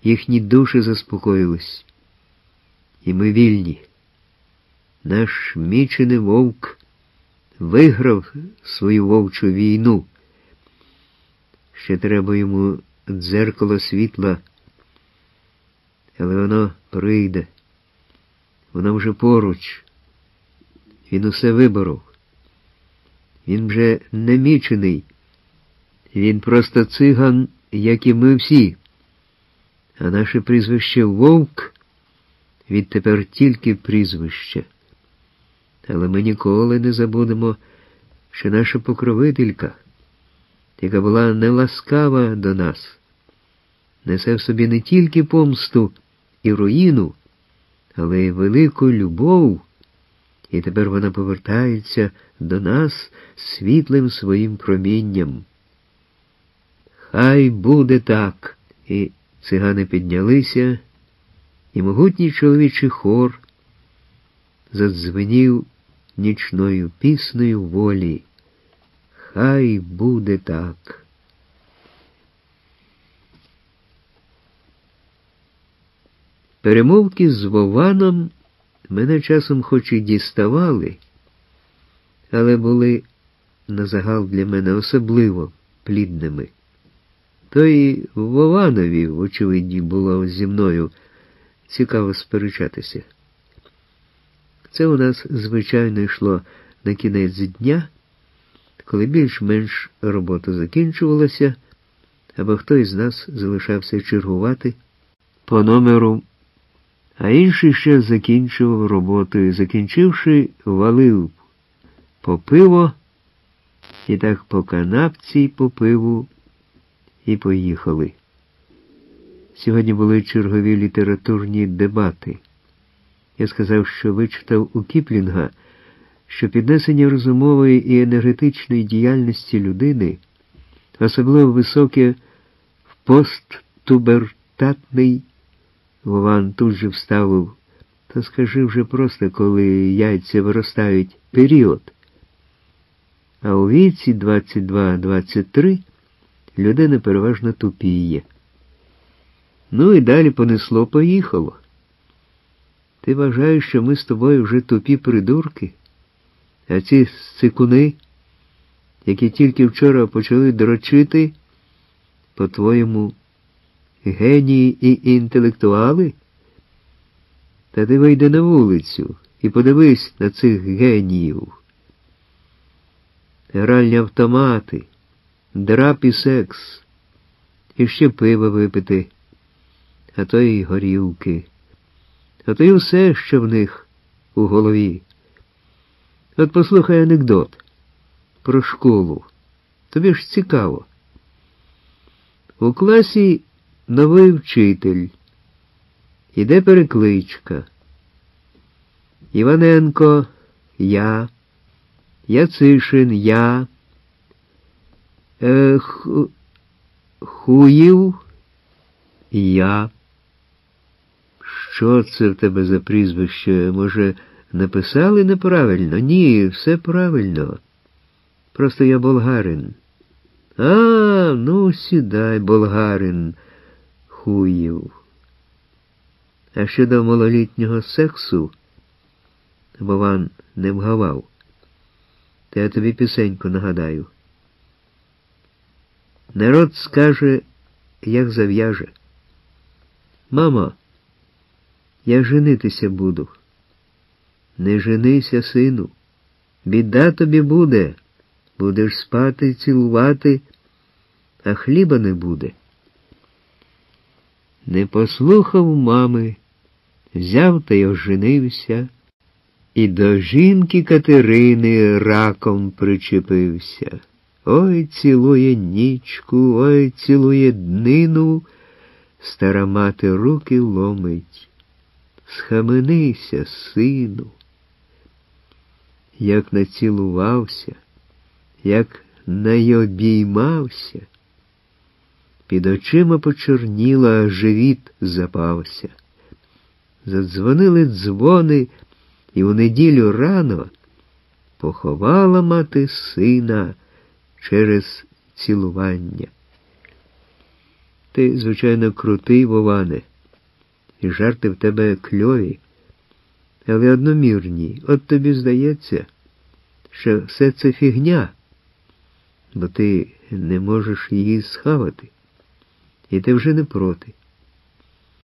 їхні душі заспокоїлись. І ми вільні. Наш мічений вовк виграв свою вовчу війну. Ще треба йому дзеркало світла, але воно прийде. Воно вже поруч. Він усе виборов. Він вже не мічений. Він просто циган, як і ми всі. А наше прізвище Вовк відтепер тільки прізвище. Але ми ніколи не забудемо, що наша покровителька, яка була неласкава до нас, несе в собі не тільки помсту і руїну, але й велику любов, і тепер вона повертається до нас світлим своїм промінням. Хай буде так. І цигани піднялися, і могутній чоловічий хор задзвенів нічною піснею волі. Хай буде так. Перемовки з Вованом мене часом хоч і діставали, але були назагал для мене особливо плідними. То й Вованові, вочевидь, було зі мною цікаво сперечатися. Це у нас, звичайно, йшло на кінець дня, коли більш-менш робота закінчувалася, або хтось з нас залишався чергувати по номеру, а інший ще закінчував роботу і, закінчивши, валив по пиво, і так по канапці й по пиву, і поїхали. Сьогодні були чергові літературні дебати. Я сказав, що вичитав у Кіплінга, що піднесення розумової і енергетичної діяльності людини, особливо високе в посттубертатний, Вован тут же вставив, та скажи вже просто, коли яйця виростають, період. А у віці 22-23 людина переважно тупіє. Ну і далі понесло-поїхало. Ти вважаєш, що ми з тобою вже тупі придурки? А ці сцикуни, які тільки вчора почали дрочити, по-твоєму, генії і інтелектуали? Та ти вийди на вулицю і подивись на цих геніїв. Гральні автомати, драп і секс, і ще пиво випити, а то й горілки, а то й усе, що в них у голові. От послухай анекдот про школу. Тобі ж цікаво. У класі новий вчитель. Іде перекличка. Іваненко – я. Яцишин – я. Хуїв – я. Що це в тебе за прізвище? Може, написали неправильно? Ні, все правильно. Просто я болгарин. А, ну сідай, болгарин, Хуїв. А щодо малолітнього сексу, Вован не вгавав. Та я тобі пісеньку нагадаю. Народ скаже, як зав'яже. Мамо, я женитися буду. Не женися, сину. Біда тобі буде. Будеш спати, цілувати, а хліба не буде. Не послухав мами, взяв та й оженився, і до жінки Катерини раком причепився. Ой, цілує нічку, ой, цілує днину, стара мати руки ломить. Схаменися, сину. Як націлувався, як найобіймався, під очима почорніла, а живіт запався. Задзвонили дзвони, і у неділю рано поховала мати сина через цілування. Ти, звичайно, крутий, Воване, і жарти в тебе кльові, але одномірні. От тобі здається, що все це фігня, бо ти не можеш її схавати, і ти вже не проти.